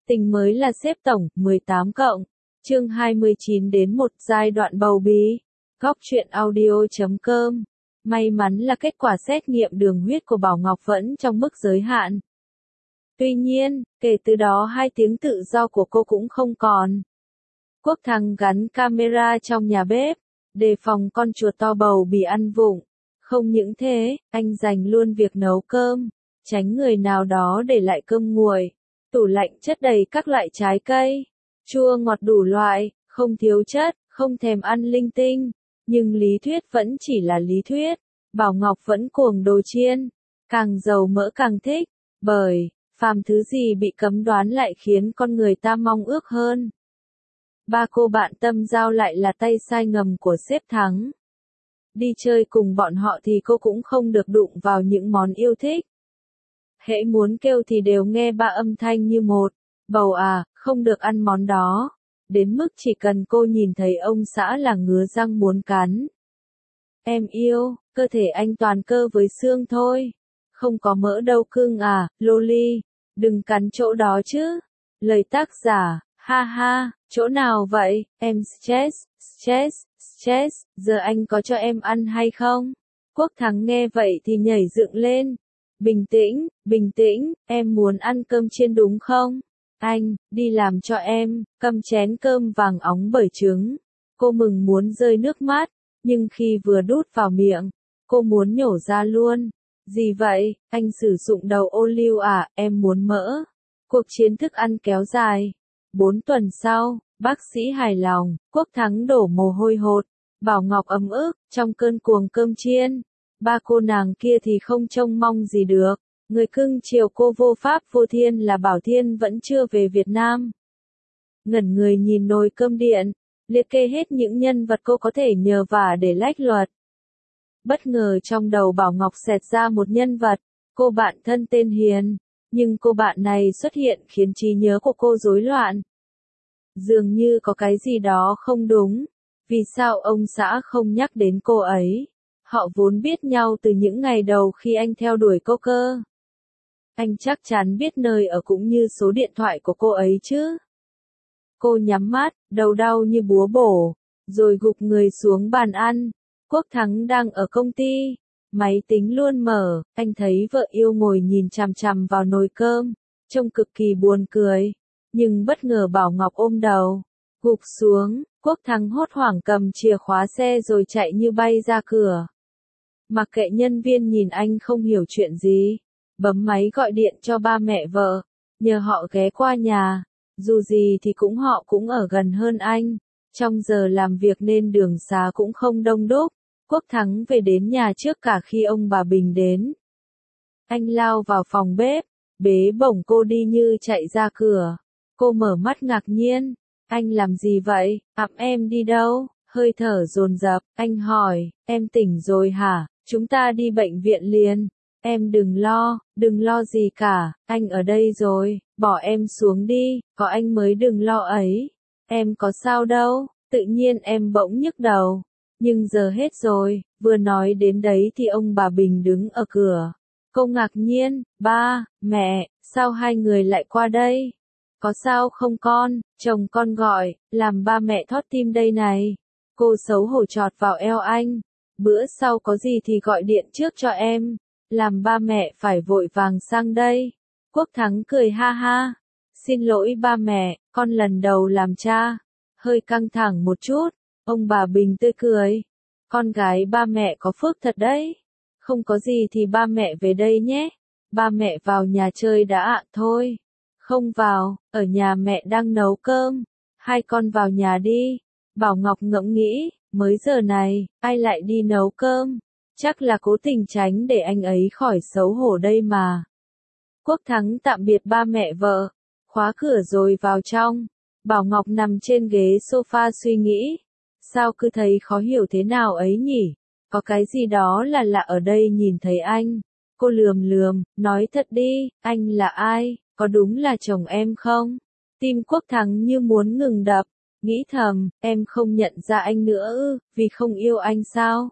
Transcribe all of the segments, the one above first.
Tình mới là xếp tổng, 18 cộng. Chương 29 đến 1 giai đoạn bầu bí. Góc truyện audio.com. May mắn là kết quả xét nghiệm đường huyết của Bảo Ngọc vẫn trong mức giới hạn. Tuy nhiên, kể từ đó 2 tiếng tự do của cô cũng không còn. Quốc Thắng gắn camera trong nhà bếp, đề phòng con chuột to bầu bị ăn vụng. Không những thế, anh dành luôn việc nấu cơm, tránh người nào đó để lại cơm nguội. Tủ lạnh chất đầy các loại trái cây, chua ngọt đủ loại, không thiếu chất, không thèm ăn linh tinh. Nhưng lý thuyết vẫn chỉ là lý thuyết. Bảo Ngọc vẫn cuồng đồ chiên, càng dầu mỡ càng thích, bởi phàm thứ gì bị cấm đoán lại khiến con người ta mong ước hơn. Ba cô bạn tâm giao lại là tay sai ngầm của sếp Thắng. Đi chơi cùng bọn họ thì cô cũng không được đụng vào những món yêu thích. Hễ muốn kêu thì đều nghe ba âm thanh như một, bầu à, không được ăn món đó. Đến mức chỉ cần cô nhìn thấy ông xã là ngứa răng muốn cắn. Em yêu, cơ thể anh toàn cơ với xương thôi. Không có mỡ đâu cưng à, loli, đừng cắn chỗ đó chứ. Lời tác giả, ha ha, chỗ nào vậy, em stress, giờ anh có cho em ăn hay không? Quốc Thắng nghe vậy thì nhảy dựng lên. Bình tĩnh, em muốn ăn cơm chiên đúng không? Anh, đi làm cho em, cầm chén cơm vàng óng bởi trứng. Cô mừng muốn rơi nước mắt, nhưng khi vừa đút vào miệng, cô muốn nhổ ra luôn. Gì vậy, anh sử dụng đầu ô liu à, em muốn mỡ. Cuộc chiến thức ăn kéo dài. 4 tuần sau, bác sĩ hài lòng, Quốc Thắng đổ mồ hôi hột. Bảo Ngọc ấm ức, trong cơn cuồng cơm chiên. Ba cô nàng kia thì không trông mong gì được. Người cưng chiều cô vô pháp vô thiên là Bảo Thiên vẫn chưa về Việt Nam. Ngẩn người nhìn nồi cơm điện, liệt kê hết những nhân vật cô có thể nhờ vả để lách luật. Bất ngờ trong đầu Bảo Ngọc xẹt ra một nhân vật, cô bạn thân tên Hiền. Nhưng cô bạn này xuất hiện khiến trí nhớ của cô rối loạn. Dường như có cái gì đó không đúng. Vì sao ông xã không nhắc đến cô ấy? Họ vốn biết nhau từ những ngày đầu khi anh theo đuổi cô cơ. Anh chắc chắn biết nơi ở cũng như số điện thoại của cô ấy chứ. Cô nhắm mắt, đầu đau như búa bổ, rồi gục người xuống bàn ăn. Quốc Thắng đang ở công ty, máy tính luôn mở, anh thấy vợ yêu ngồi nhìn chằm chằm vào nồi cơm, trông cực kỳ buồn cười. Nhưng bất ngờ Bảo Ngọc ôm đầu, gục xuống, Quốc Thắng hốt hoảng cầm chìa khóa xe rồi chạy như bay ra cửa. Mặc kệ nhân viên nhìn anh không hiểu chuyện gì, bấm máy gọi điện cho ba mẹ vợ, nhờ họ ghé qua nhà, dù gì thì họ cũng ở gần hơn anh, trong giờ làm việc nên đường xá cũng không đông đúc. Quốc Thắng về đến nhà trước cả khi ông bà Bình đến. Anh lao vào phòng bếp, bế bổng cô đi như chạy ra cửa. Cô mở mắt ngạc nhiên, anh làm gì vậy, em đi đâu? Hơi thở dồn dập, anh hỏi, em tỉnh rồi hả, chúng ta đi bệnh viện liền. Em đừng lo gì cả, anh ở đây rồi, bỏ em xuống đi, có anh mới đừng lo ấy. Em có sao đâu, tự nhiên em bỗng nhức đầu. Nhưng giờ hết rồi, vừa nói đến đấy thì ông bà Bình đứng ở cửa. Cô ngạc nhiên, ba, mẹ, sao hai người lại qua đây? Có sao không con, chồng con gọi, làm ba mẹ thót tim đây này. Cô xấu hổ chọt vào eo anh. Bữa sau có gì thì gọi điện trước cho em. Làm ba mẹ phải vội vàng sang đây. Quốc Thắng cười ha ha. Xin lỗi ba mẹ, con lần đầu làm cha. Hơi căng thẳng một chút. Ông bà Bình tươi cười. Con gái ba mẹ có phước thật đấy. Không có gì thì ba mẹ về đây nhé. Ba mẹ vào nhà chơi đã ạ, thôi. Không vào, ở nhà mẹ đang nấu cơm. Hai con vào nhà đi. Bảo Ngọc ngẫm nghĩ, mới giờ này, ai lại đi nấu cơm? Chắc là cố tình tránh để anh ấy khỏi xấu hổ đây mà. Quốc Thắng tạm biệt ba mẹ vợ, khóa cửa rồi vào trong. Bảo Ngọc nằm trên ghế sofa suy nghĩ. Sao cứ thấy khó hiểu thế nào ấy nhỉ? Có cái gì đó là lạ ở đây nhìn thấy anh. Cô lườm, nói thật đi, anh là ai, có đúng là chồng em không? Tim Quốc Thắng như muốn ngừng đập, nghĩ thầm, em không nhận ra anh nữa ư, vì không yêu anh sao?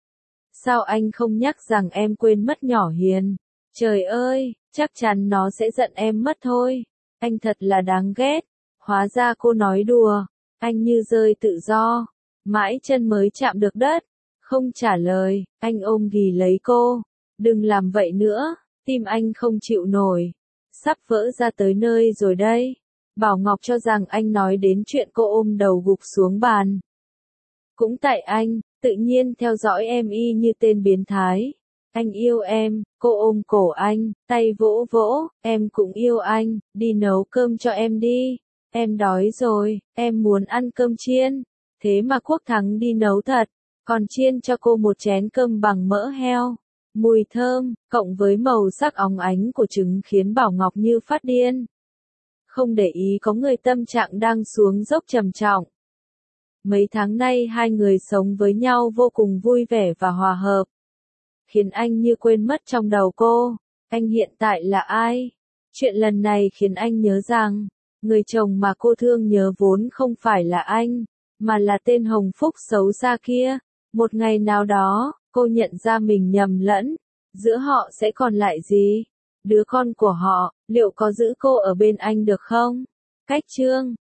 Sao anh không nhắc rằng em quên mất nhỏ Hiền? Trời ơi, chắc chắn nó sẽ giận em mất thôi. Anh thật là đáng ghét. Hóa ra cô nói đùa. Anh như rơi tự do. Mãi chân mới chạm được đất. Không trả lời, anh ôm ghì lấy cô. Đừng làm vậy nữa, tim anh không chịu nổi. Sắp vỡ ra tới nơi rồi đây. Bảo Ngọc cho rằng anh nói đến chuyện cô ôm đầu gục xuống bàn. Cũng tại anh, tự nhiên theo dõi em y như tên biến thái. Anh yêu em, cô ôm cổ anh, tay vỗ vỗ, em cũng yêu anh, đi nấu cơm cho em đi. Em đói rồi, em muốn ăn cơm chiên. Thế mà Quốc Thắng đi nấu thật, còn chiên cho cô một chén cơm bằng mỡ heo. Mùi thơm, cộng với màu sắc óng ánh của trứng khiến Bảo Ngọc như phát điên. Không để ý có người tâm trạng đang xuống dốc trầm trọng. Mấy tháng nay hai người sống với nhau vô cùng vui vẻ và hòa hợp. Khiến anh như quên mất trong đầu cô, anh hiện tại là ai? Chuyện lần này khiến anh nhớ rằng, người chồng mà cô thương nhớ vốn không phải là anh, mà là tên Hồng Phúc xấu xa kia. Một ngày nào đó, cô nhận ra mình nhầm lẫn, giữa họ sẽ còn lại gì? Đứa con của họ, liệu có giữ cô ở bên anh được không? Cách chương